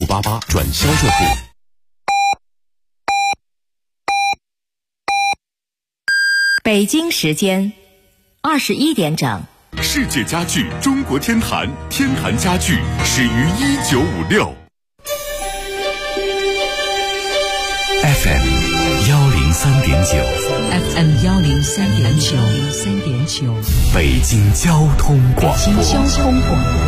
6588转销售部。 北京时间21点整。 世界家具中国天坛，天坛家具始于1956。FM 103.9，FM 103.9， 北京交通广播， 北京交通广播，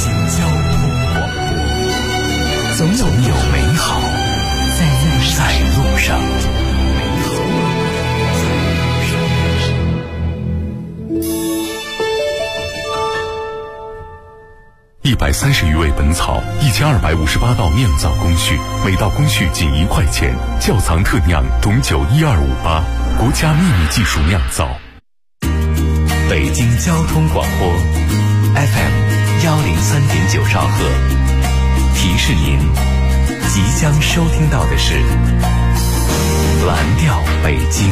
总有美好在路上。130余味本草，1258道酿造工序，每道工序仅1块钱。窖藏特酿董酒12588，国家秘密技术酿造。北京交通广播 FM 103.9兆赫，提示您即将收听到的是蓝调北京。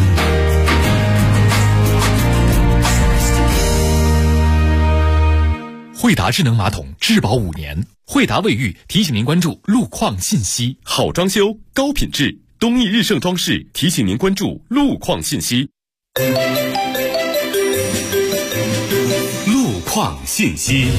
惠达智能马桶质保5年，惠达卫浴提醒您关注路况信息。 好装修，高品质，东益日盛装饰提醒您关注路况信息。路况信息，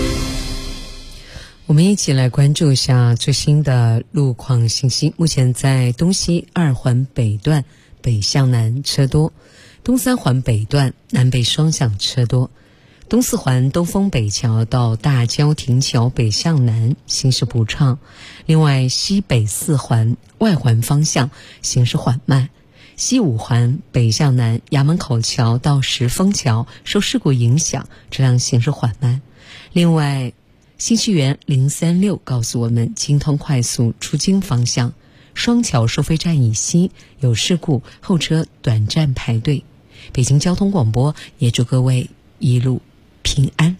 我们一起来关注一下最新的路况信息。目前在东西2环北段北向南车多，东3环北段南北双向车多，东4环东风北桥到大郊亭桥北向南行驶不畅，另外西北4环外环方向行驶缓慢，西5环北向南衙门口桥到石峰桥受事故影响，车辆行驶缓慢。另外新西园036告诉我们，京通快速出京方向双桥收费站以西有事故，后车短暂排队。北京交通广播也祝各位一路平安。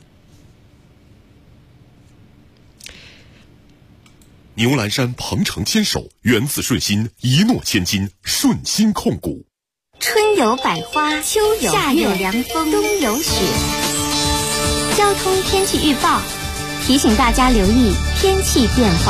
牛栏山鹏程牵手，源自顺心，一诺千金，顺心控股。 春有百花，秋有夏有凉风，冬有雪。交通天气预报提醒大家留意天气变化。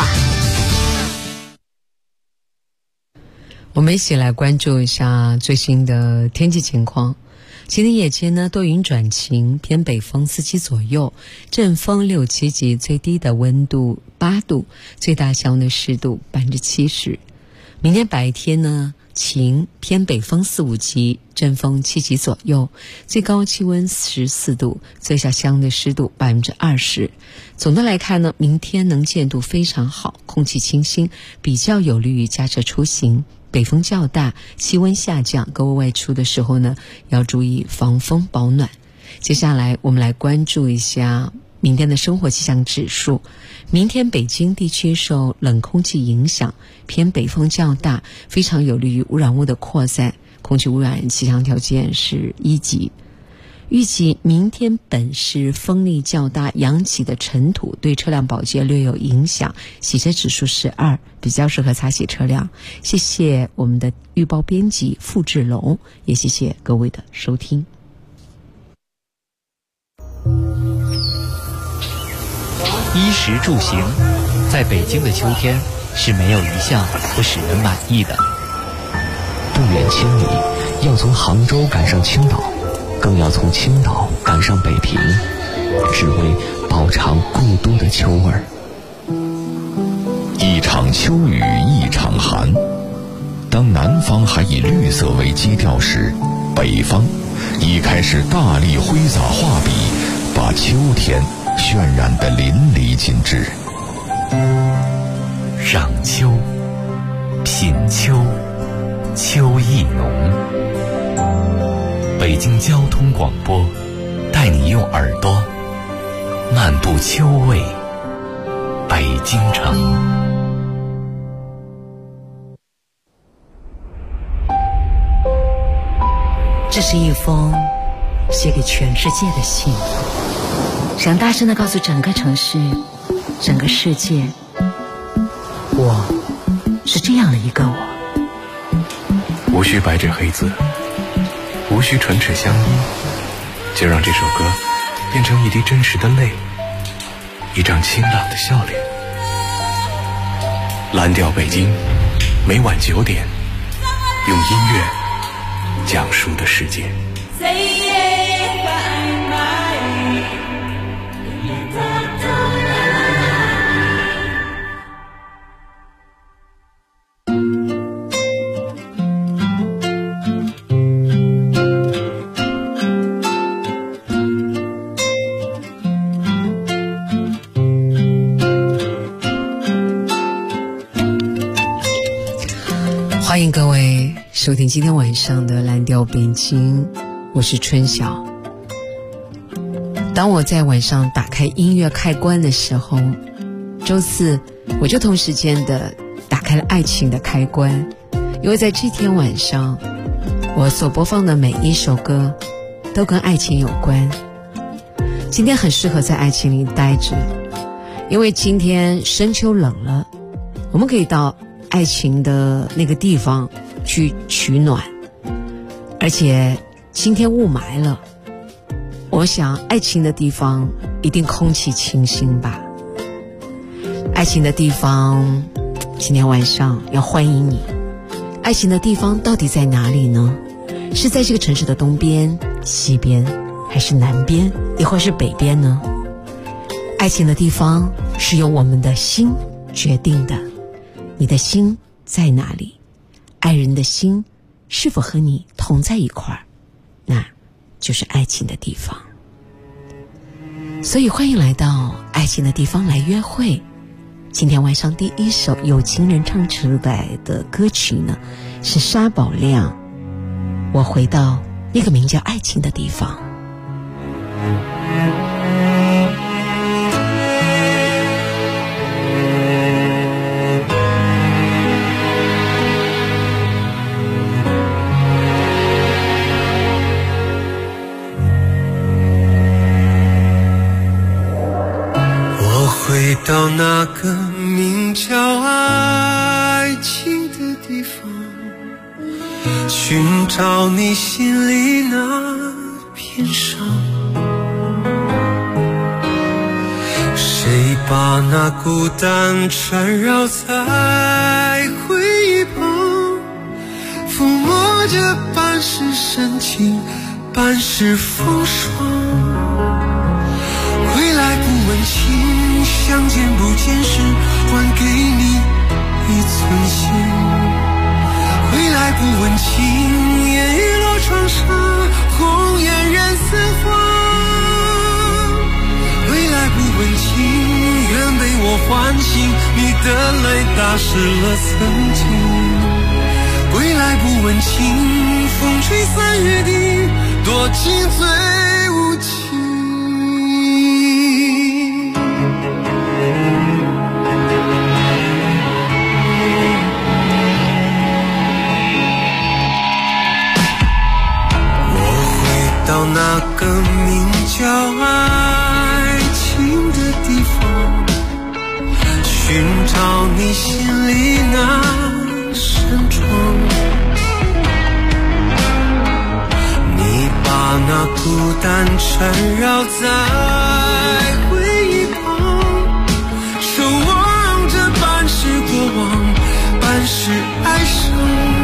我们一起来关注一下最新的天气情况。今天夜间呢，多云转晴，偏北风4级左右，阵风6、7级，最低的温度8度，最大气温的湿度70%。明天白天呢，晴，偏北风4、5级，阵风7级左右，最高气温14度，最小气温的湿度20%。总的来看呢，明天能见度非常好，空气清新，比较有利于驾车出行。北风较大，气温下降，各位外出的时候呢，要注意防风保暖。接下来我们来关注一下明天的生活气象指数。明天北京地区受冷空气影响，偏北风较大，非常有利于污染物的扩散，空气污染气象条件是1级。预计明天本市风力较大，扬起的尘土对车辆保洁略有影响，洗车指数是2，比较适合擦洗车辆。谢谢我们的预报编辑付志龙，也谢谢各位的收听。 衣食住行，在北京的秋天是没有一项不使人满意的。 不远千里，要从杭州赶上青岛，更要从青岛赶上北平，只为饱尝故都的秋味儿。 一场秋雨一场寒，当南方还以绿色为基调时，北方已开始大力挥洒画笔，把秋天渲染得淋漓尽致。 赏秋，品秋，秋意浓。北京交通广播带你用耳朵漫步秋味北京城。 这是一封写给全世界的信，想大声地告诉整个城市，整个世界，我是这样的一个我。 无需白纸黑字，无需唇齿相依，就让这首歌变成一滴真实的泪，一张清朗的笑脸。 蓝调北京，每晚9点，用音乐讲述的世界。 欢迎各位收听今天晚上的蓝调北京，我是春晓。当我在晚上打开音乐开关的时候，周四我就同时间的打开了爱情的开关，因为在这天晚上我所播放的每一首歌都跟爱情有关。今天很适合在爱情里待着，因为今天深秋冷了，我们可以到爱情的那个地方去取暖，而且今天雾霾了，我想爱情的地方一定空气清新吧。爱情的地方今天晚上要欢迎你。爱情的地方到底在哪里呢？是在这个城市的东边、西边，还是南边，亦或是北边呢？爱情的地方是由我们的心决定的。你的心在哪里？爱人的心是否和你同在一块儿？那就是爱情的地方。所以欢迎来到爱情的地方来约会。今天晚上第一首有情人唱出来的歌曲呢，是沙宝亮，我回到那个名叫爱情的地方。 回到那个名叫爱情的地方，寻找你心里那片伤。谁把那孤单缠绕在回忆旁，抚摸着半是深情，半是风霜。回来不问情，相见不见时，还给你一寸心。回来不问情，烟雨落窗纱，红颜染色花。回来不问情，愿被我唤醒，你的泪打湿了曾经。归来不问情，风吹散约定，多情最无情。到那个名叫爱情的地方，寻找你心里那扇窗。你把那孤单缠绕在回忆旁，守望着半是过往，半是哀伤。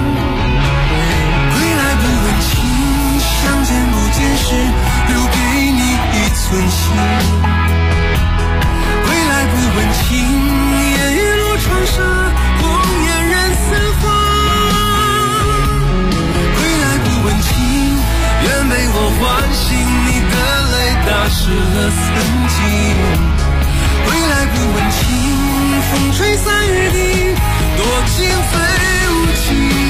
相见不见时，留给你一寸心。归来不问情，烟雨落窗纱，红颜染色花。归来不问情，愿被我唤醒，你的泪打湿了曾经。归来不问情，风吹散约定，多情最无情。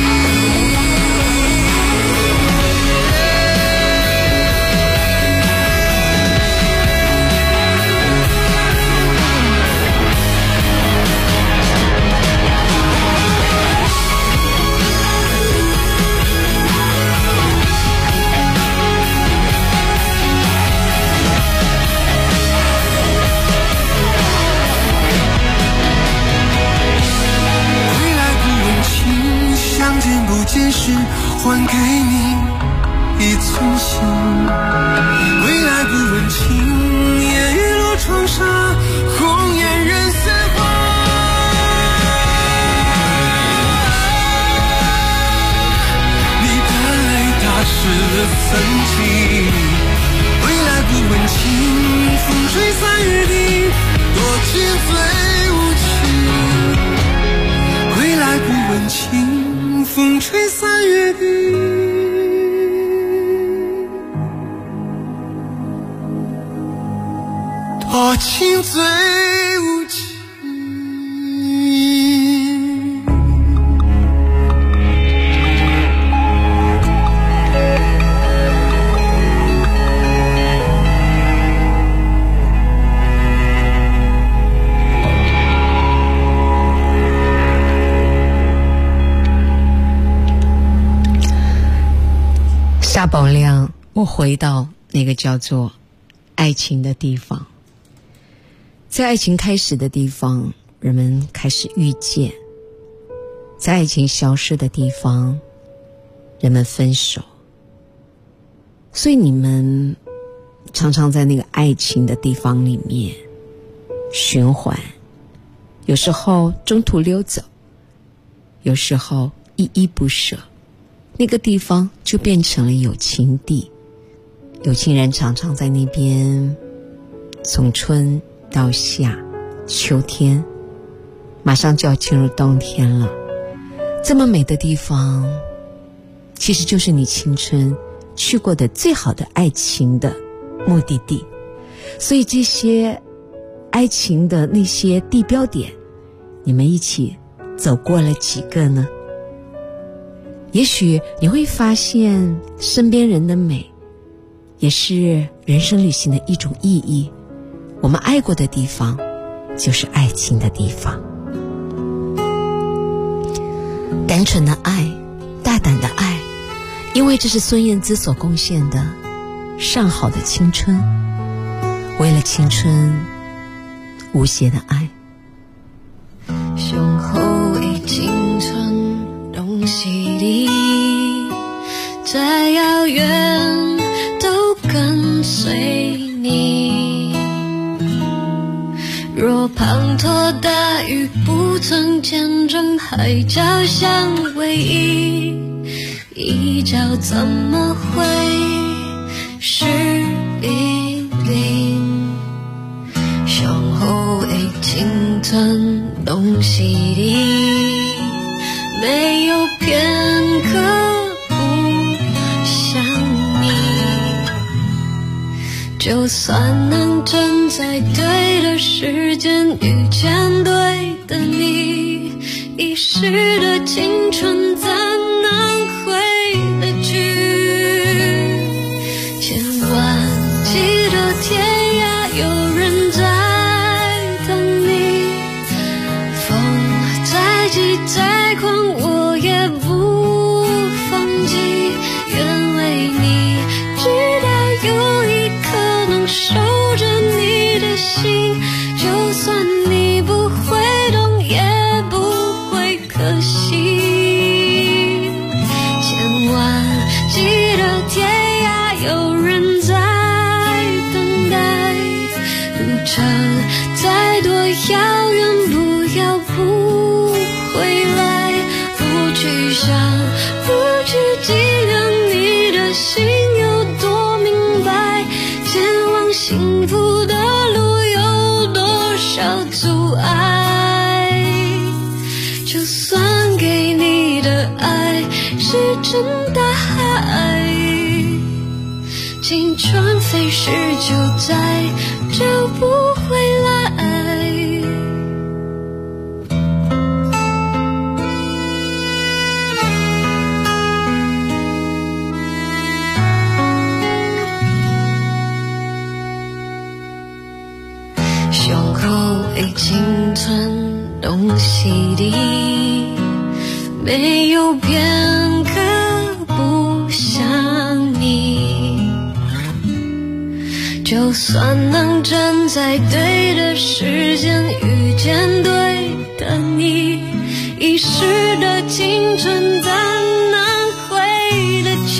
见时还给你一寸心，归来不问情，烟雨落窗纱，红颜染色花。 痕迹。未来不问情，风吹散雨滴，多情最无情。未来不问情，风吹散雨滴，多情最无情。 夏宝亮，我回到那个叫做爱情的地方。在爱情开始的地方，人们开始遇见；在爱情消失的地方，人们分手。所以你们常常在那个爱情的地方里面循环，有时候中途溜走，有时候依依不舍，那个地方就变成了有情地。有情人常常在那边，从春到夏，秋天，马上就要进入冬天了。这么美的地方，其实就是你青春去过的最好的爱情的目的地。所以这些爱情的那些地标点，你们一起走过了几个呢？也许你会发现身边人的美也是人生旅行的一种意义。我们爱过的地方就是爱情的地方。单纯的爱，大胆的爱，因为这是孙燕姿所贡献的上好的青春，为了青春无邪的爱。 雄厚的青春拢是你，再遥远都跟随你。若滂沱大雨不曾见证海角相偎依，一角怎么会是冰冰？雄厚的青春拢是你，没有片刻不想你。就算能站在对的时间遇见对的你，一时的青春怎能回得去？千万记得天涯有人在等你，风再急再狂我也不放弃，愿为你直到有一刻能守着你的心，就算你不会懂也不会可惜。千万记得天涯有人在等待，路程再多遥远不要不回来，不去想不去计量你的心有多明白，前往幸福的路有多少阻碍。就算给你的爱是真大海，青春飞逝就再找不回来。雄厚的青春拢是你，没有片刻不想你。就算能站在对的时间遇见对的你，一时的青春怎能回得去？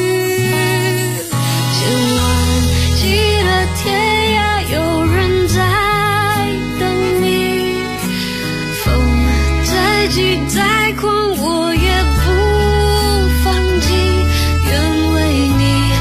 千万记得天涯有人在等你，风再急再狂我也不放弃，愿为你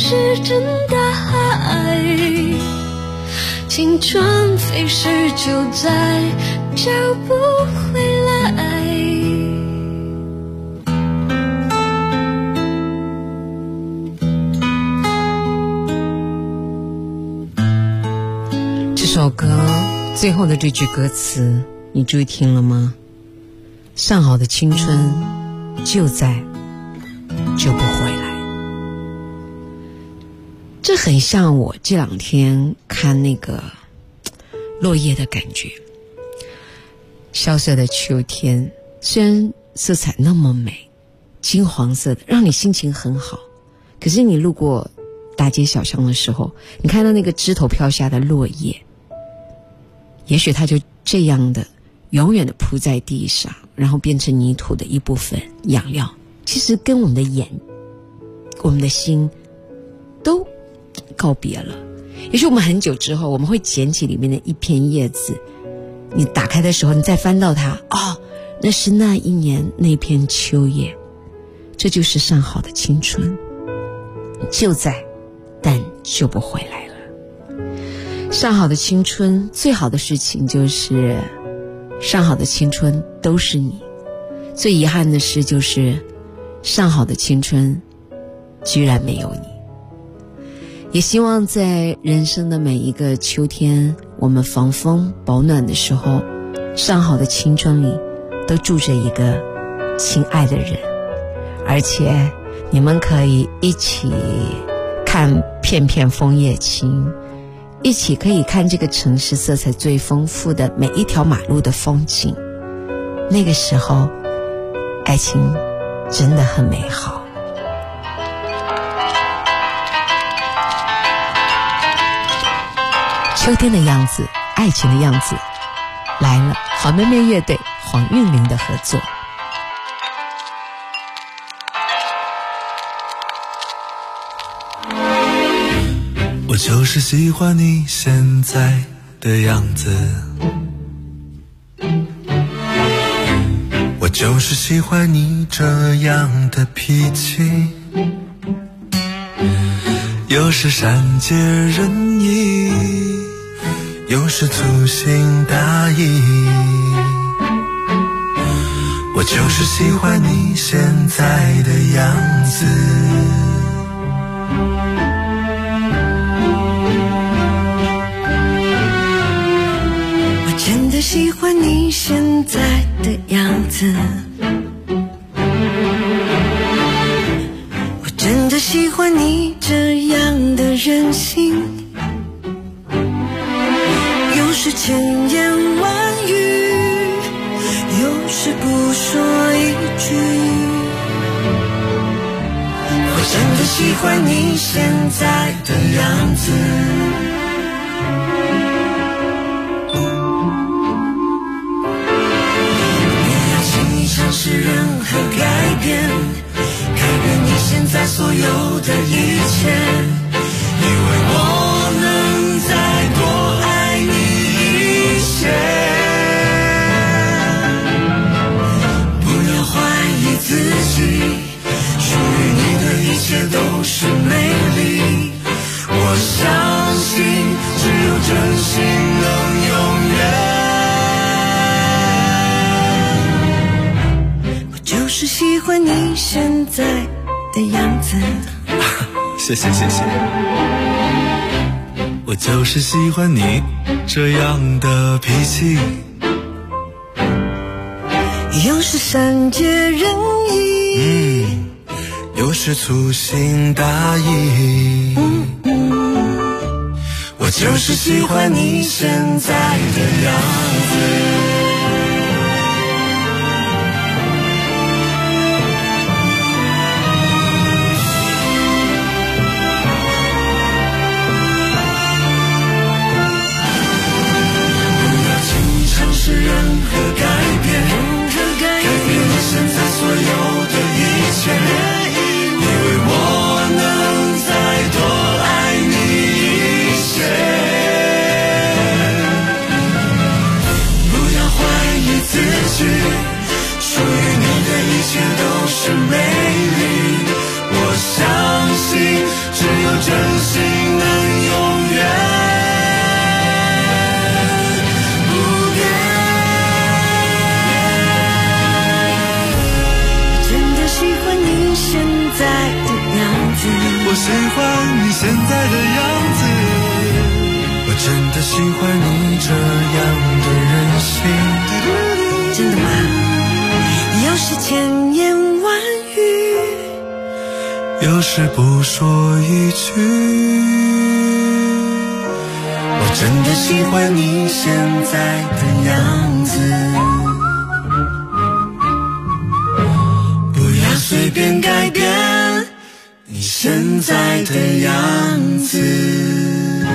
是真的爱，青春飞逝就再找不回来。 这首歌最后的这句歌词你注意听了吗？上好的青春就在就不回来。这很像我这两天看那个落叶的感觉。萧瑟的秋天虽然色彩那么美，金黄色的让你心情很好，可是你路过大街小巷的时候，你看到那个枝头飘下的落叶，也许它就这样的永远的铺在地上，然后变成泥土的一部分养料，其实跟我们的眼我们的心都告别了。也许我们很久之后，我们会捡起里面的一片叶子，你打开的时候，你再翻到它，那是那一年那片秋叶。这就是上好的青春，就在，但就不回来了。上好的青春，最好的事情就是上好的青春都是你，最遗憾的事就是上好的青春居然没有你。也希望在人生的每一个秋天，我们防风保暖的时候，上好的青春里都住着一个亲爱的人，而且你们可以一起看片片枫叶青，一起可以看这个城市色彩最丰富的每一条马路的风景。那个时候爱情真的很美好。秋天的样子，爱情的样子来了，好妹妹乐队黄韵玲的合作。 我就是喜欢你现在的样子，我就是喜欢你这样的脾气，有时善解人意，有时粗心大意，我就是喜欢你现在的样子。 我真的喜欢你现在的样子，我真的喜欢你这样的任性，有时千言万语，有时不说一句。我真的喜欢你现在的样子，你要轻易尝试任何改变，改变你现在所有的一切，因为我能再多爱你一些。不要怀疑自己，属于你的一切都是美丽，我相信只有真心能永远。我就是喜欢你现在的样子。 谢谢谢谢，我就是喜欢你这样的脾气， 有时善解人意， 有时粗心大意，我就是喜欢你现在的样子。是任何改变，改变你现在所有的一切，因为我能再多爱你一些。不要喜欢你现在的样子，我真的喜欢你这样的任性。 真的吗？有时千言万语， 有时不说一句，我真的喜欢你现在的样子，不要随便改变你现在的样子。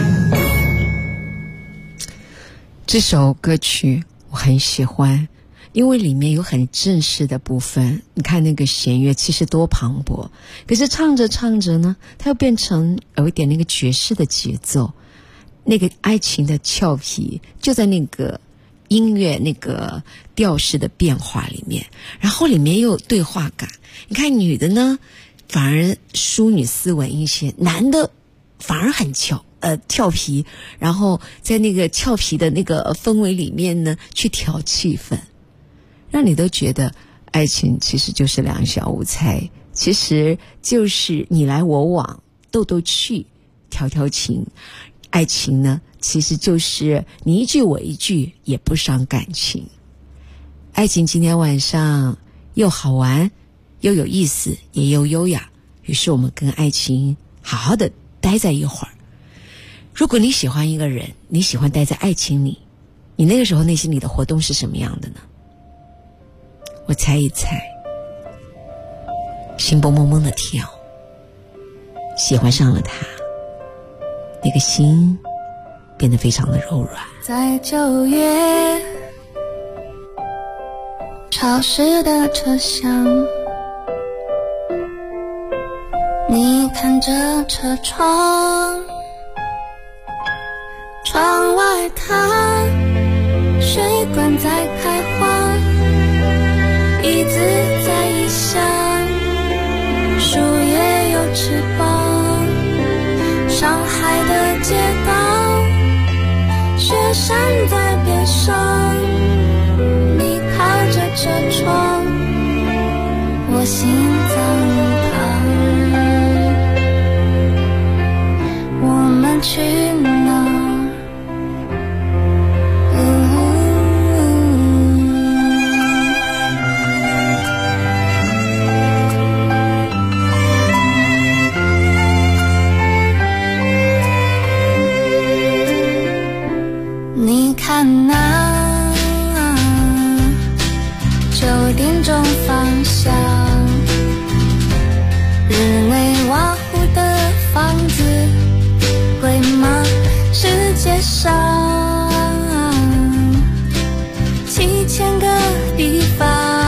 这首歌曲我很喜欢，因为里面有很正式的部分，你看那个弦乐其实多磅礴，可是唱着唱着呢，它又变成有一点那个爵士的节奏，那个爱情的俏皮就在那个音乐那个调式的变化里面，然后里面又有对话感。你看女的呢反而淑女斯文一些，男的反而很俏皮，然后在那个俏皮的那个氛围里面呢去调气氛，让你都觉得爱情其实就是两小无猜，其实就是你来我往，斗斗趣，调调情。爱情呢其实就是你一句我一句，也不伤感情。爱情今天晚上又好玩又有意思也又优雅，于是我们跟爱情好好的待在一会儿。如果你喜欢一个人，你喜欢待在爱情里，你那个时候内心里的活动是什么样的呢？我猜一猜，心蹦蹦蹦的跳，喜欢上了他，那个心变得非常的柔软。 在9月潮湿的车厢，你看着车窗，窗外它水管在开花，椅子在异乡，树叶有翅膀，上海的街道，雪山在边上，你靠着车窗，我心脏旁，我们去哪？你看那9点钟方向，日内瓦湖的房子贵吗？世界上7000个地方，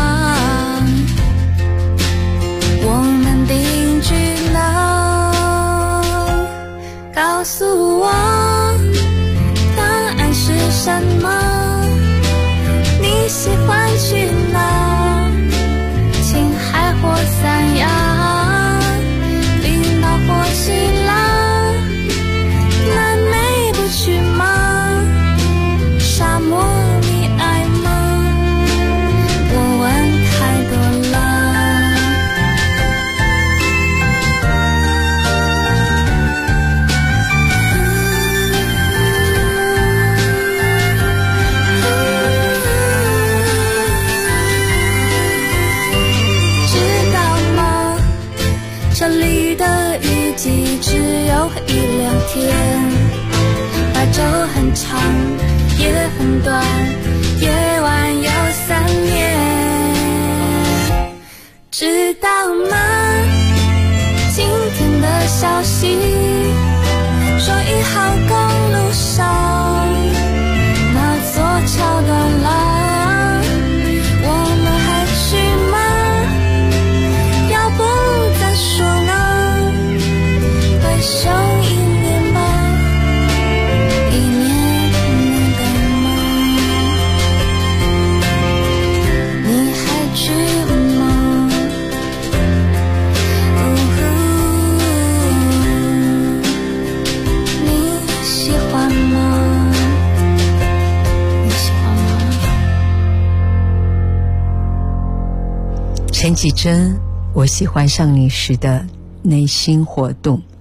我们定居哪？告诉我答案是什么？你喜欢去哪？青海或三亚，冰岛或希腊，南美不去吗？沙漠你爱吗？我问太多了。这里的雨季只有1-2天，白昼很长，夜很短，夜晚有3年。知道吗？今天的消息说1号公路上那座桥断了，我们还去吗？要不再说呢？回首1年吧，1年能干吗？你还去吗？你喜欢吗？你喜欢吗？ 陈绮贞，我喜欢上你时的内心活动。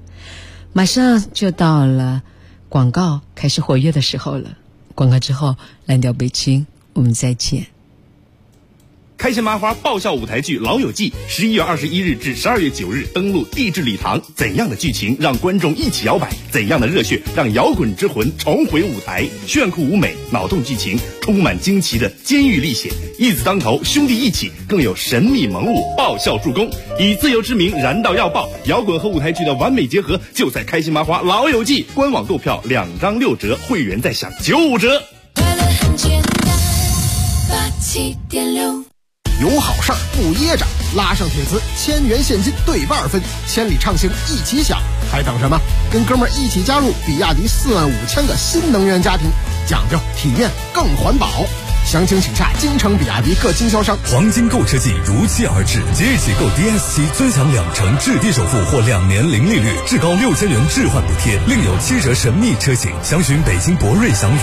马上就到了广告开始活跃的时候了。广告之后，蓝调北京，我们再见。 开心麻花爆笑舞台剧《老友记》11月21日至12月9日登陆地质礼堂。怎样的剧情让观众一起摇摆？怎样的热血让摇滚之魂重回舞台？炫酷舞美，脑洞剧情，充满惊奇的监狱历险，义字当头，兄弟一起，更有神秘萌物爆笑助攻。以自由之名燃到要爆，摇滚和舞台剧的完美结合，就在开心麻花《老友记》官网购票2张6折，会员再享95折。 快乐很简单，87.6。 有好事儿不噎着，拉上帖子，1000元现金对半分，千里畅行一起享，还等什么？跟哥们儿一起加入比亚迪45000个新能源家庭，讲究体验更环保。详情请洽京城比亚迪各经销商。 黄金购车季如期而至，即日起购 DS7尊享2成置地首付或2年零利率，至高6000元置换补贴，另有7折神秘车型。详询北京博瑞祥宇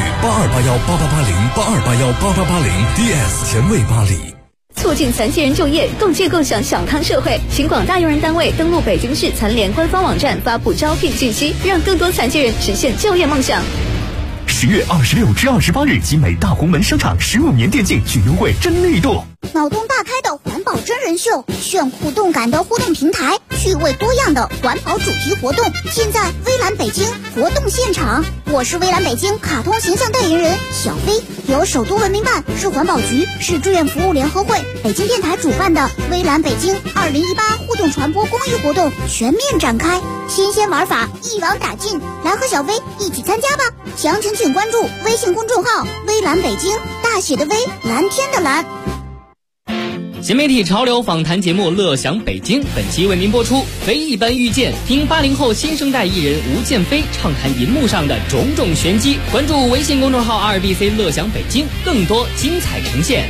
8281888082818880 DS 前卫巴黎。 促进残疾人就业，共建共享小康社会。请广大用人单位登录北京市残联官方网站，发布招聘信息，让更多残疾人实现就业梦想。 10月26至28日，集美大红门商场15年电竞巨优惠真力度。 脑洞大开的环保真人秀，炫酷动感的互动平台，趣味多样的环保主题活动，尽在微蓝北京活动现场。我是微蓝北京卡通形象代言人小飞，由首都文明办、市环保局、市志愿服务联合会、北京电台主办的微蓝北京2018互动传播公益活动全面展开，新鲜玩法一网打尽，来和小飞一起参加吧！详情请关注微信公众号微蓝北京，大写的微，蓝天的蓝。 新媒体潮流访谈节目《乐享北京》本期为您播出《非一般遇见》，听80后新生代艺人吴建飞畅谈银幕上的种种玄机。关注微信公众号2BC 乐享北京，更多精彩呈现。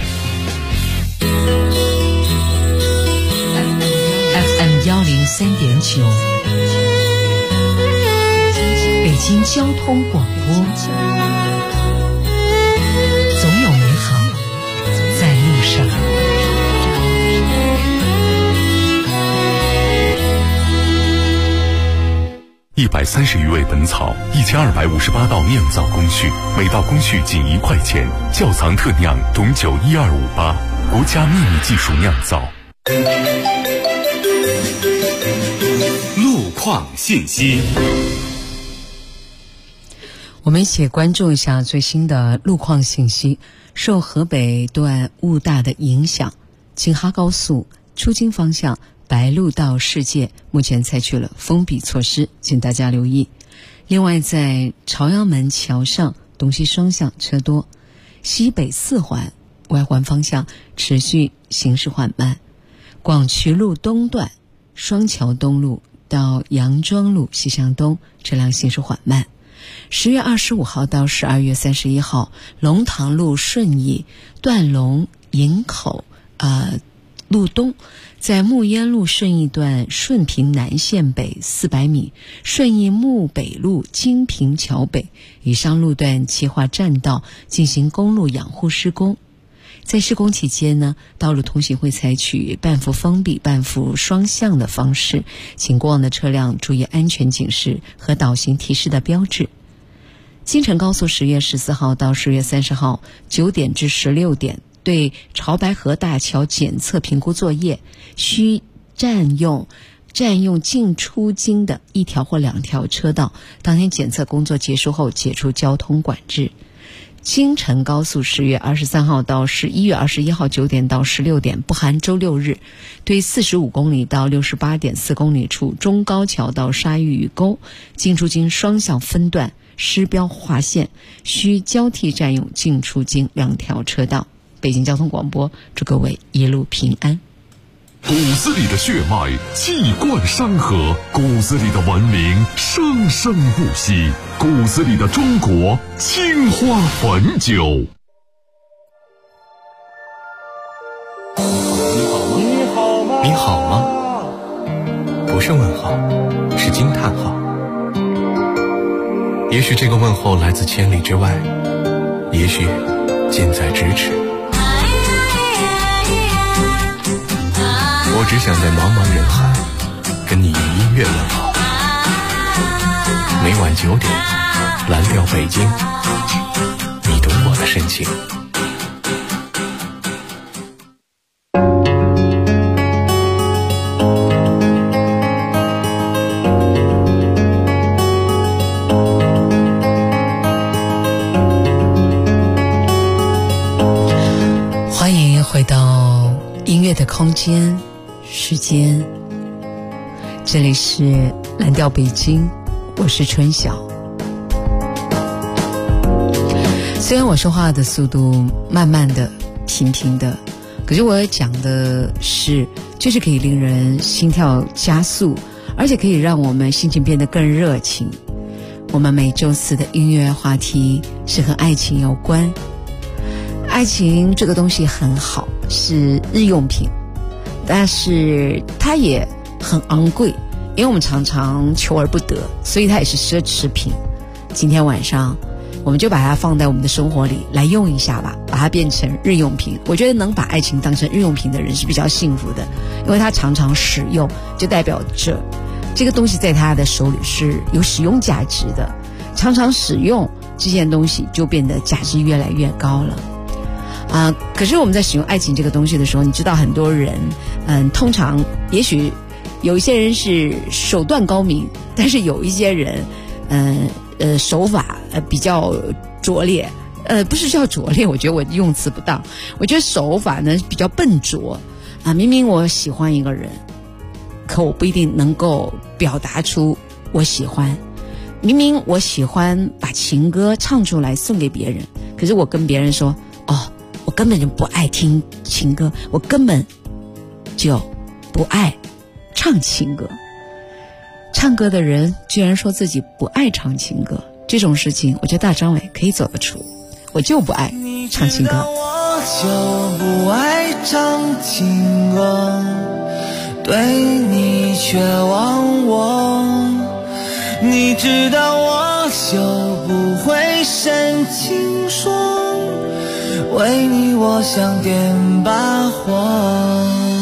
FM 103.9，北京交通广播，总有美好在路上。 130余味本草，1258道酿造工序，每道工序仅1块钱。窖藏特酿董酒12588，国家秘密技术酿造。 路况信息， 我们一起关注一下最新的路况信息。受河北段雾大的影响，京哈高速出京方向白鹿到世界目前采取了封闭措施，请大家留意。另外，在朝阳门桥上东西双向车多，西北4环外环方向持续行驶缓慢。广渠路东段双桥东路到杨庄路西向东车辆行驶缓慢。10月25号到12月31号，龙塘路顺义段龙营口路东，在木烟路顺义段顺平南线北400米，顺义木北路金平桥北以上路段计划占道进行公路养护施工。在施工期间呢，道路通行会采取半幅封闭、半幅双向的方式，请过往的车辆注意安全警示和导行提示的标志。京承高速10月14号到10月30号9点至16点，对潮白河大桥检测评估作业，需占用进出京的1条或2条车道，当天检测工作结束后解除交通管制。京承高速10月23号到11月21号9点到16点，不含周六日，对45公里到68.4公里处中高桥到沙峪峪沟进出京双向分段施标划线，需交替占用进出京2条车道。北京交通广播祝各位一路平安。 骨子里的血脉气贯山河，骨子里的文明生生不息，骨子里的中国青花汾酒。 你好吗？不是问号，是惊叹号。也许这个问候来自千里之外，也许近在咫尺。我只想在茫茫人海跟你以音乐问好。 9点，蓝调北京，你懂我的深情。 欢迎回到音乐的空间时间，这里是蓝调北京，我是春晓。虽然我说话的速度慢慢的平平的，可是我讲的是就是可以令人心跳加速，而且可以让我们心情变得更热情。我们每周四的音乐话题是和爱情有关。爱情这个东西很好，是日用品，但是它也很昂贵，因为我们常常求而不得，所以它也是奢侈品。今天晚上我们就把它放在我们的生活里来用一下吧，把它变成日用品。我觉得能把爱情当成日用品的人是比较幸福的，因为他常常使用，就代表着这个东西在他的手里是有使用价值的，常常使用这件东西就变得价值越来越高了。可是我们在使用爱情这个东西的时候，你知道很多人通常也许有一些人是手段高明，但是有一些人手法比较拙劣，不是叫拙劣，我觉得我用词不当，我觉得手法呢比较笨拙明明我喜欢一个人，可我不一定能够表达出我喜欢。明明我喜欢把情歌唱出来送给别人，可是我跟别人说我根本就不爱听情歌，我根本就不爱唱情歌。唱歌的人居然说自己不爱唱情歌，这种事情我觉得大张伟可以走得出。我就不爱唱情歌， 我就不爱唱情歌，对你却忘我。你知道我就不会深情说，为你我想点把火。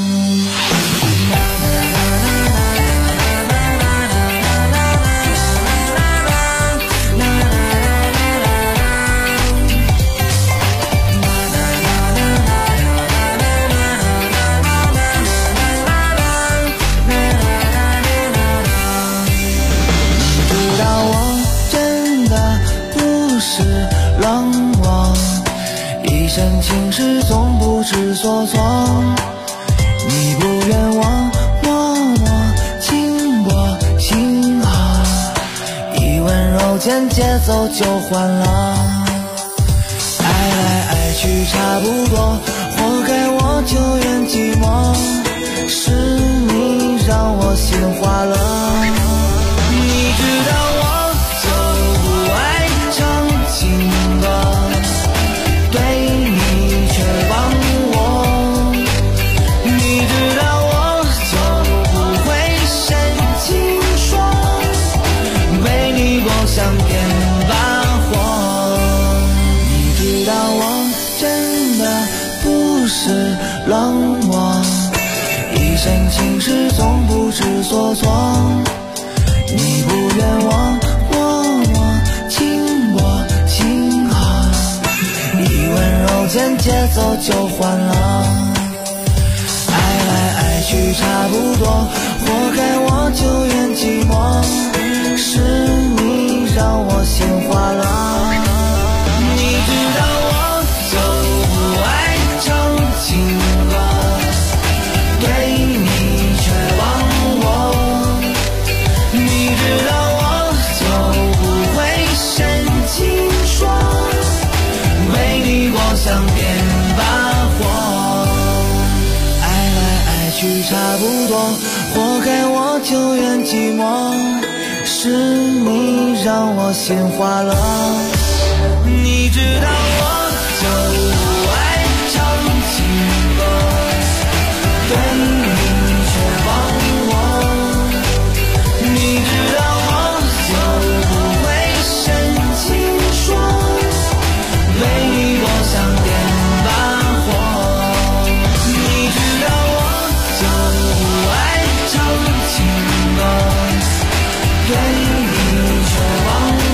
深情是总不知所措，你不愿忘，默默经过心河，一温柔间节奏就换了，爱来爱去差不多，活该我就怨寂寞，是你让我心花了。你知道我就不爱唱情歌，对你却忘我，你知道我就不会深情说，为你我想点把火。你知道我真的不是冷漠，一生情事总不知所措，你不愿忘，默默经过心河，一温柔间节奏就换了，爱来爱去差不多，活该我就怨寂寞，是你让我心花了。你知道我就不爱唱情歌，对你却忘我，你知道我就不会深情说，为你我想点把火，爱来爱去差不多，活该我就怨寂寞，是你让我心花了。你知道我就不爱唱情歌，对你却忘我，你知道我就不会深情说，为你我想点把火。你知道我就不爱唱情歌，对你却忘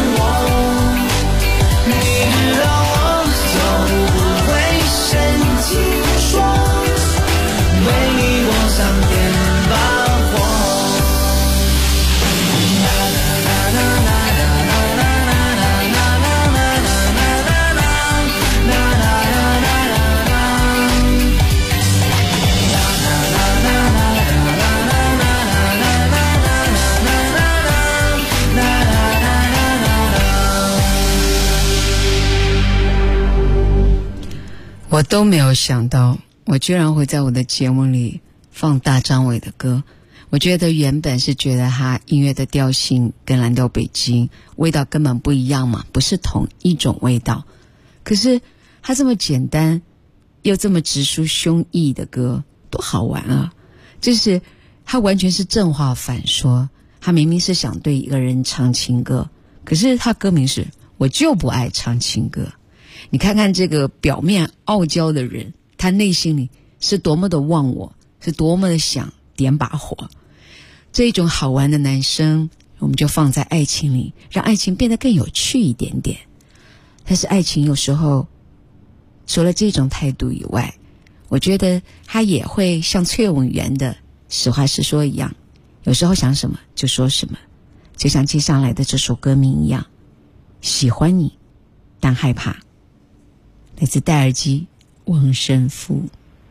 我都没有想到，我居然会在我的节目里放大张伟的歌。我觉得原本是觉得他音乐的调性跟蓝调北京味道根本不一样嘛，不是同一种味道。可是他这么简单又这么直抒胸臆的歌多好玩啊，就是他完全是正话反说。他明明是想对一个人唱情歌，可是他歌名是我就不爱唱情歌。你看看这个表面傲娇的人，他内心里是多么的忘我，是多么的想点把火。这一种好玩的男生，我们就放在爱情里，让爱情变得更有趣一点点。但是爱情有时候除了这种态度以外，我觉得他也会像崔永元的实话实说一样，有时候想什么就说什么，就像接下来的这首歌名一样，喜欢你但害怕，来自戴耳机翁声夫。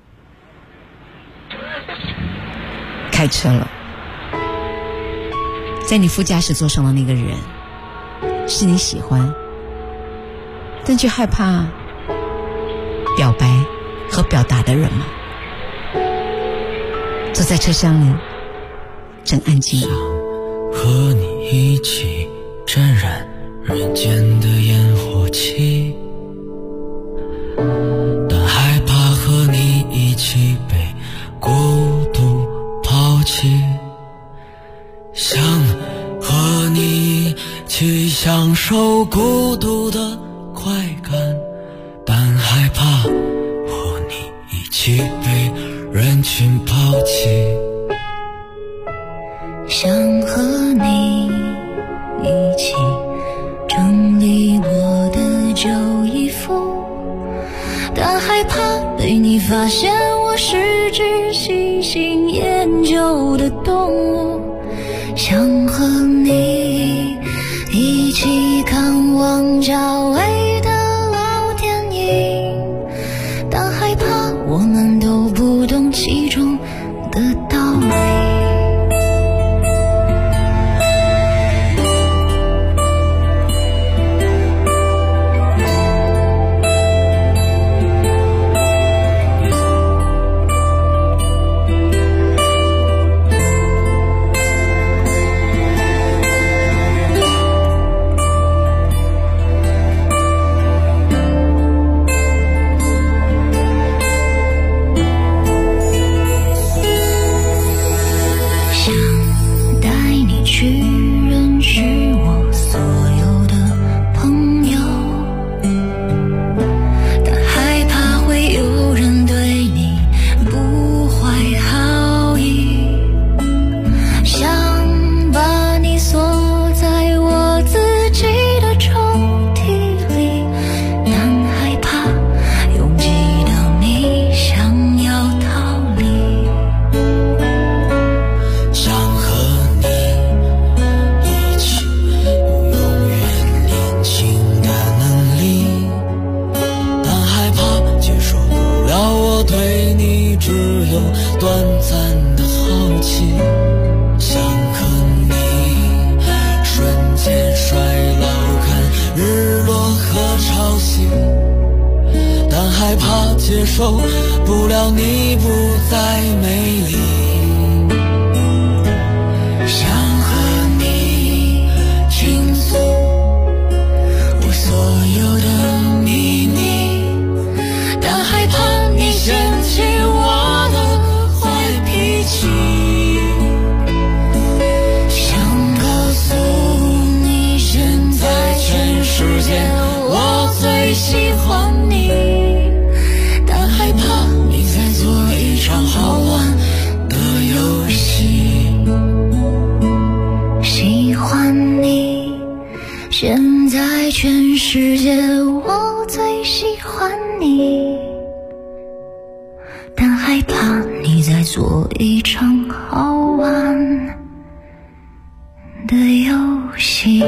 开车了，在你副驾驶座上的那个人是你喜欢但却害怕表白和表达的人吗？坐在车厢里真安静啊。 和你一起沾染人间的烟火气，但害怕和你一起被孤独抛弃，想和你一起享受孤独的快感，但害怕和你一起被人群抛弃， 想和你一起整理我的旧衣服，但害怕被你发现我是只细心研究的动物，想和你一起看王家卫的老电影，但害怕我们都不懂其中的道理。 接受不了你不再美丽，想和你倾诉我所有的秘密，但害怕你嫌弃我的坏脾气，想告诉你现在全世界我最喜欢你，害怕你在做一场好玩的游戏，喜欢你现在全世界我最喜欢你，但害怕你在做一场好玩的游戏。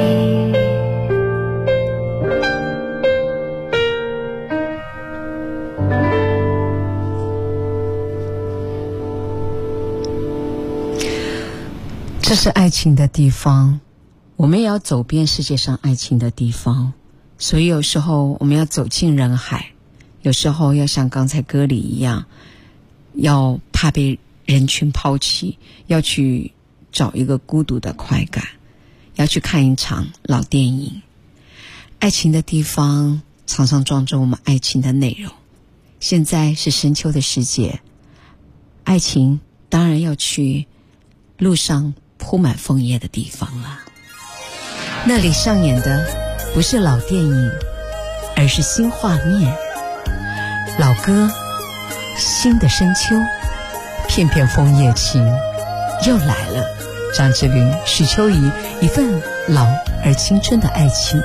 这是爱情的地方，我们也要走遍世界上爱情的地方，所以有时候我们要走进人海， 有时候要像刚才歌里一样，要怕被人群抛弃，要去找一个孤独的快感，要去看一场老电影。爱情的地方常常装着我们爱情的内容。现在是深秋的时节，爱情当然要去路上铺满枫叶的地方了。那里上演的不是老电影，而是新画面。老歌，新的深秋，片片枫叶情又来了。张智霖、许秋怡，一份老而青春的爱情。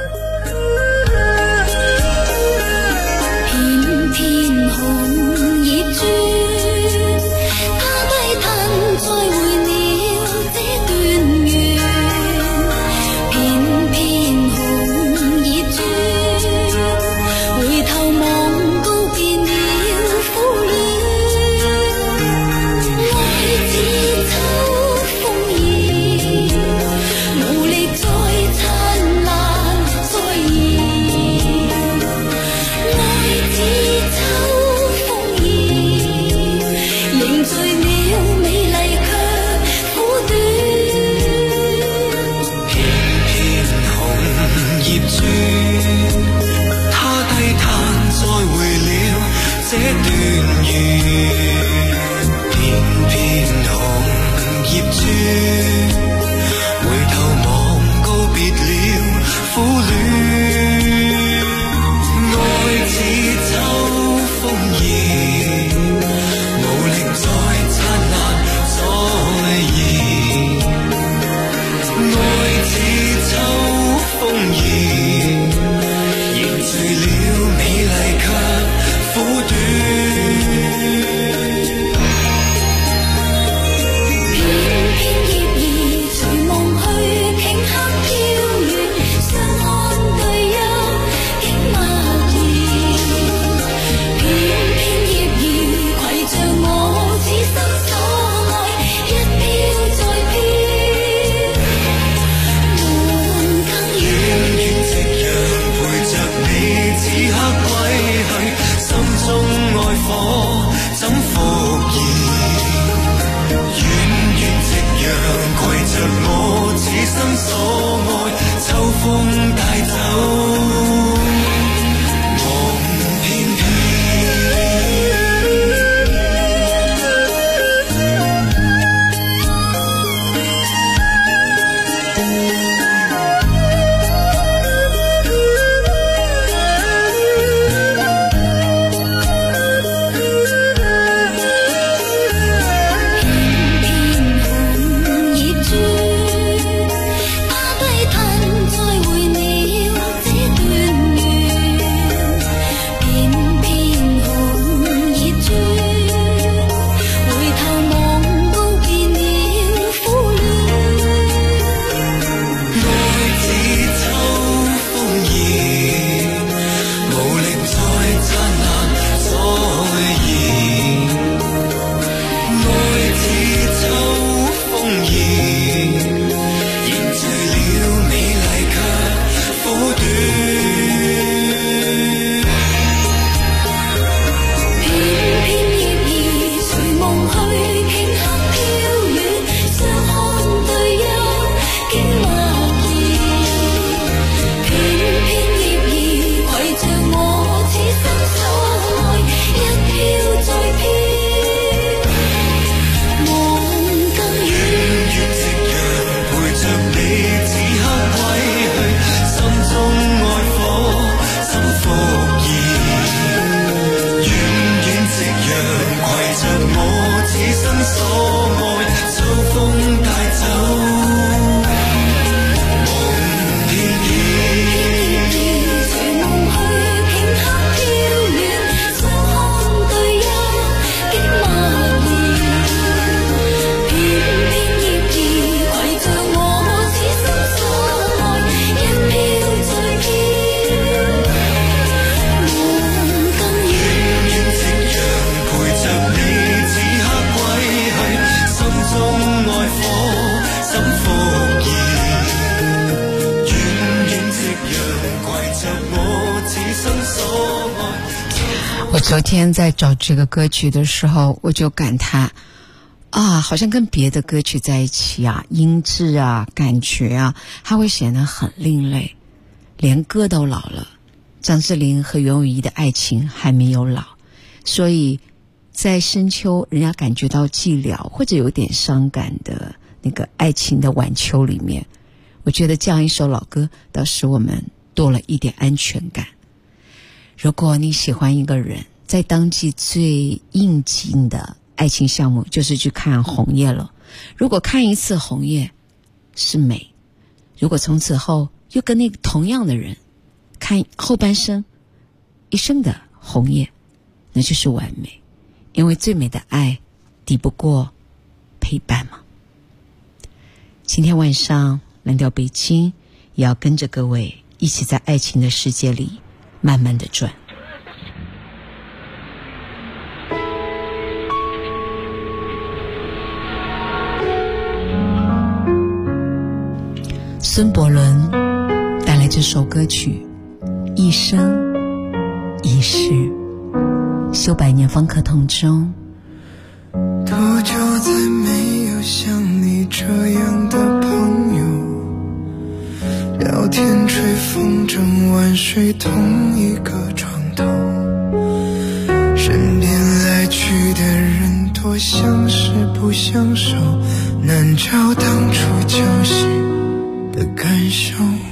片片红叶转，他低叹再回了这段缘。片片红叶转，回头望告别了苦恋。爱似秋枫叶，无力再灿烂再现。爱似秋枫葉，凝聚了美麗卻苦短。 片片紅葉轉，他低嘆再回了這段緣。片片紅葉轉，回頭望告別了苦戀。愛似秋楓葉，無力再燦爛再現。愛似秋楓葉，凝聚了美麗卻苦短。 片片葉兒隨望去，頃刻飄遠，相看對憂，竟默然。片片葉兒攜着我此生所愛，一飄再飄。望更遠遠夕陽陪着你此刻歸去，心中愛火怎復燃？遠遠夕陽攜着我此生所愛，秋風帶走夢片葉轉，他低嘆再回了這我昨天在找这个歌曲的时候，我就感叹啊，好像跟别的歌曲在一起啊，音质啊，感觉啊，它会显得很另类，连歌都老了。张智霖和袁咏仪的爱情还没有老，所以在深秋人家感觉到寂寥或者有点伤感的那个爱情的晚秋里面，我觉得这样一首老歌倒使我们多了一点安全感。如果你喜欢一个人，在当季最应景的爱情项目就是去看红叶了。如果看一次红叶是美，如果从此后又跟那个同样的人看后半生一生的红叶，那就是完美。因为最美的爱抵不过陪伴嘛。今天晚上蓝调北京也要跟着各位一起在爱情的世界里慢慢的转。孙伯伦带来这首歌曲《一生一世》，修百年方可同中。 多久再没有像你这样的朋友，聊天吹风筝晚睡同一个床头，身边来去的人多相识不相守，难找当初交心的感受。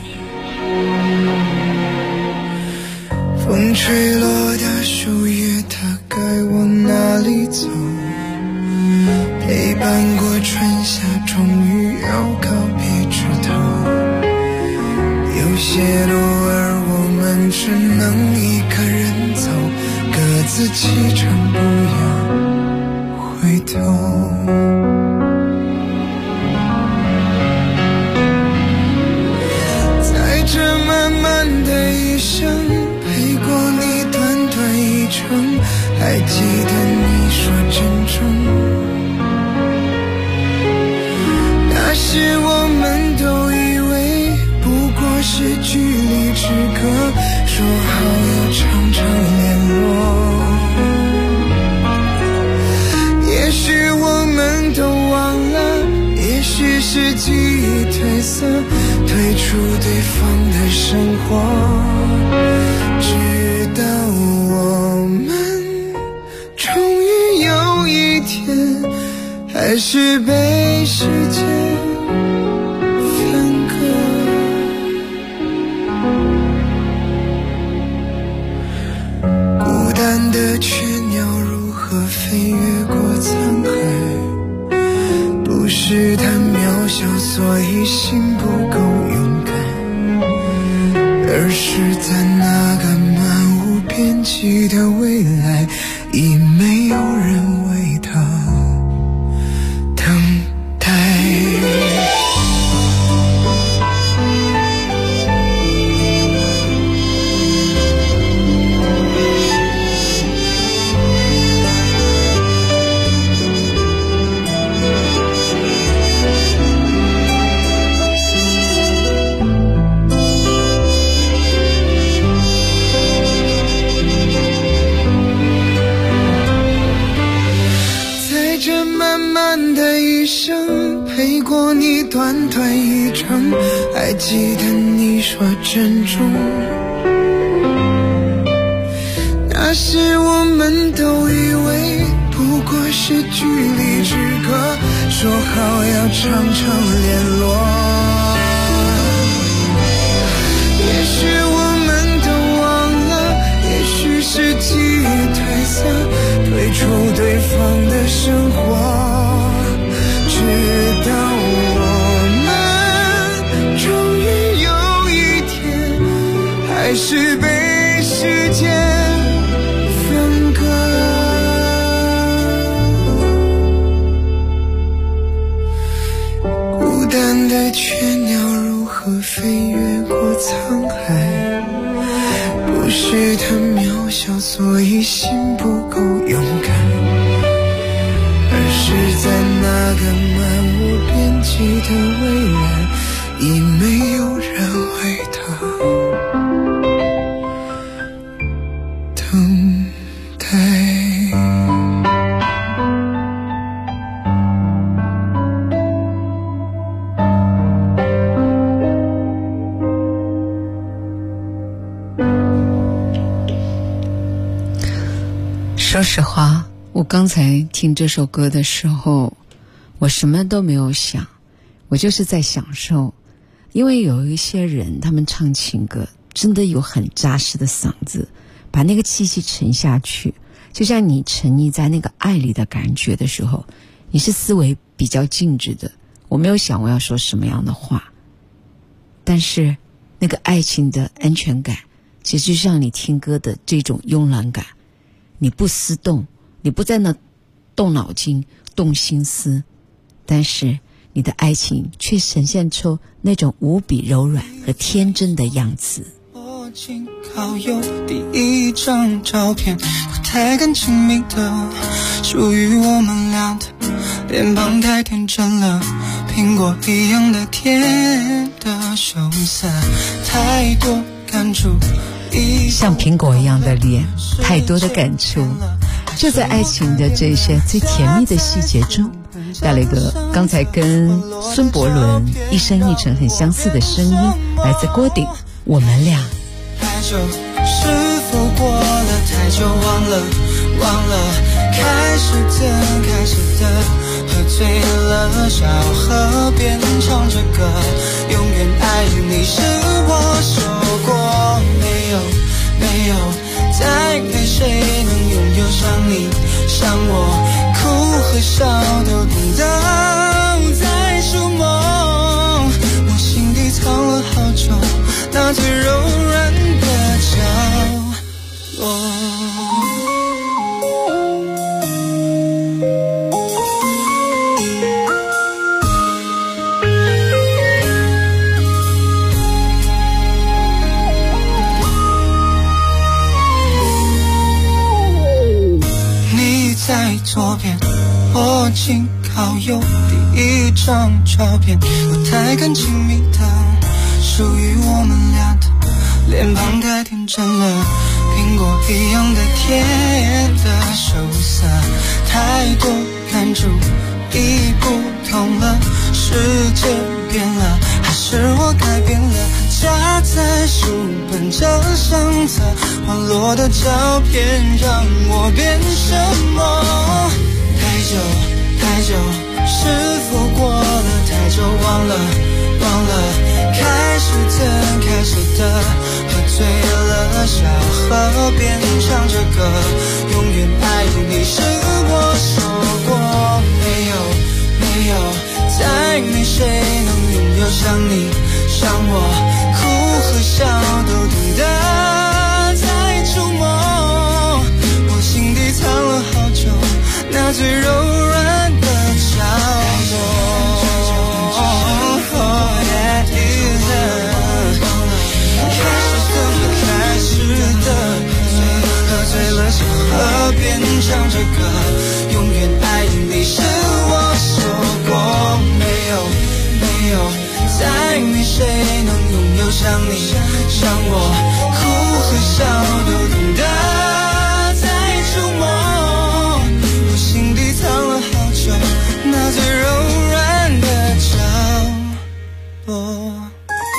风吹落的树叶，它该往哪里走？陪伴过春夏，终于要告别枝头。有些路儿我们只能一个人走，各自启程，不要回头。在这漫漫的一生，陪过你短短一程，还记得你说珍重。那时我们都以为不过是距离之隔，说好要常常联络。也许我们都忘了，也许是记忆褪色，退出对方的生活，直到我们终于有一天，还是被时间分割。孤单的雀鸟如何飞越过沧海，不是太渺小，所以心不够勇敢，而是在那个漫无边际的未来，已没有人为它等待。陪过你短短一程，还记得你说珍重。那时我们都以为不过是距离之隔，说好要常常联络。也许我们都忘了，也许是记忆褪色，退出对方的生活，直到我们终于有一天，还是被时间分割。孤单的雀鸟如何飞越过沧海，不是太渺小，所以心不够勇敢，而是在那个漫无边际的未来，已没有人为它等待。 说实话，我刚才听这首歌的时候，我什么都没有想，我就是在享受。因为有一些人他们唱情歌真的有很扎实的嗓子，把那个气息沉下去，就像你沉溺在那个爱里的感觉的时候，你是思维比较静止的，我没有想我要说什么样的话，但是那个爱情的安全感其实就像你听歌的这种慵懒感，你不思动，你不在那动脑筋动心思，但是你的爱情却呈现出那种无比柔软和天真的样子。 我紧靠有第一张照片，不太敢亲密的，属于我们俩的，脸庞太天真了，苹果一样的甜的羞涩，太多感触， 像苹果一样的脸，太多的感触，就在爱情的这些最甜蜜的细节中，带了一个刚才跟孙伯伦一生一程很相似的声音，来自郭顶，我们俩。 太久是否过了太久，忘了开始的喝醉了，小河边唱着歌，永远爱你是我说过，没有再没谁能拥有像你像我，哭和笑都懂得在触摸，我心底藏了好久那最柔软的角落。你在左边，我紧靠右，第一张照片不太敢亲密的，属于我们俩的，脸庞太天真了，苹果一样的甜的羞涩，太多感触已不同了，世界变了，还是我改变了，夹在书本这相册，滑落的照片让我变什么？太久是否过了太久，忘了开始的喝醉了，小河边唱着歌，永远爱你是我说过，没有再没谁能拥有像你像我，哭和笑都懂得在触摸，我心底藏了好久那最柔软的角落。小河边唱着歌，永远爱你是我说过，没有再没谁能拥有像你像我，哭和笑都懂得在触摸，我心底藏了好久那最柔软的角落。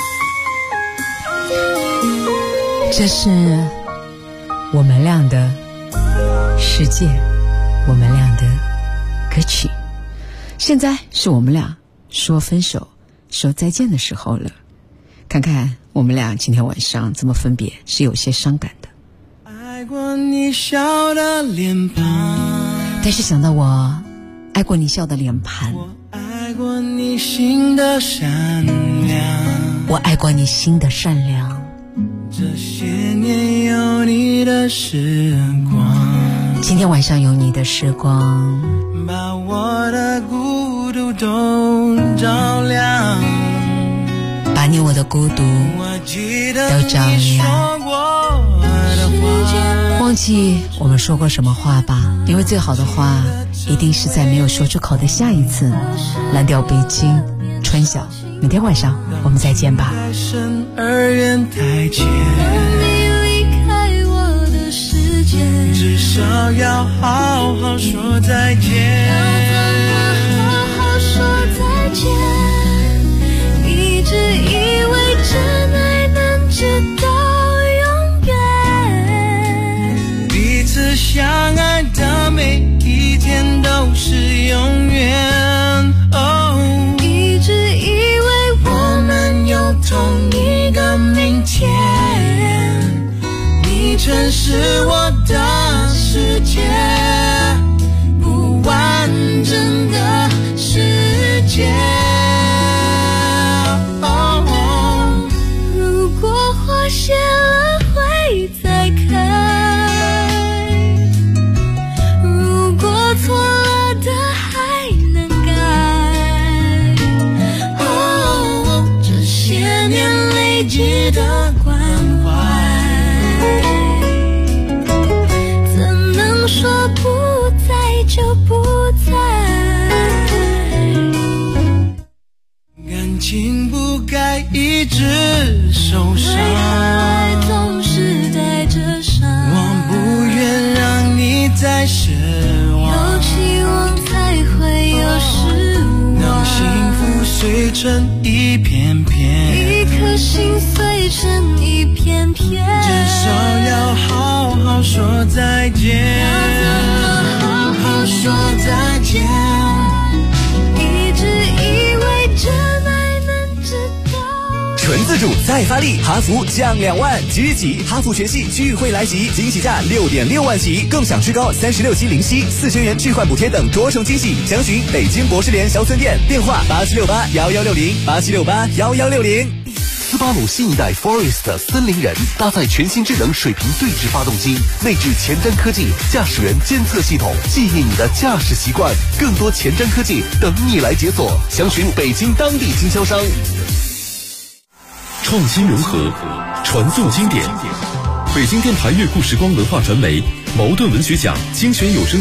这是我们俩的世界，我们俩的歌曲。现在是我们俩说分手说再见的时候了，看看我们俩今天晚上怎么分别，是有些伤感的。 爱过你笑的脸庞， 但是想到我爱过你笑的脸盘， 我爱过你心的善良， 我爱过你心的善良， 这些年有你的时光， 今天晚上有你的时光， 把我的孤独都照亮， 把你我的孤独都照亮。忘记我们说过什么话吧，因为最好的话一定是在没有说出口的下一次。蓝调北京春晓，明天晚上我们再见吧。 太深而远太浅，至少要好好说再见， 好好说再见，一直以为真爱能直到永远， 彼此相爱城是我的世界，不完整的世界。 如果花谢了会再开，如果错了的还能改。这些年累积的关怀，怎能说不在就不在？ 感情不该一直受伤， 未来总是带着伤， 我不愿让你再失望， 有期望才会有失望， 让幸福碎成一片片， 一颗心碎成一片片， 至少要好好说再见， 要怎么好好说再见？一直以为真爱能知道。 纯自主再发力，哈弗降2万，即日起哈弗全系聚会来袭，惊喜价6.6万起，更享至高36期零息，4000元置换补贴等多重惊喜。详询北京博士联销村店，电话87681160，87681160。 斯巴鲁新一代 Forest 森林人搭载全新智能水平对置发动机，内置前瞻科技驾驶员监测系统，记忆你的驾驶习惯。更多前瞻科技等你来解锁，详询北京当地经销商。 创新融合，传颂经典。北京电台乐库时光文化传媒茅盾文学奖精选有声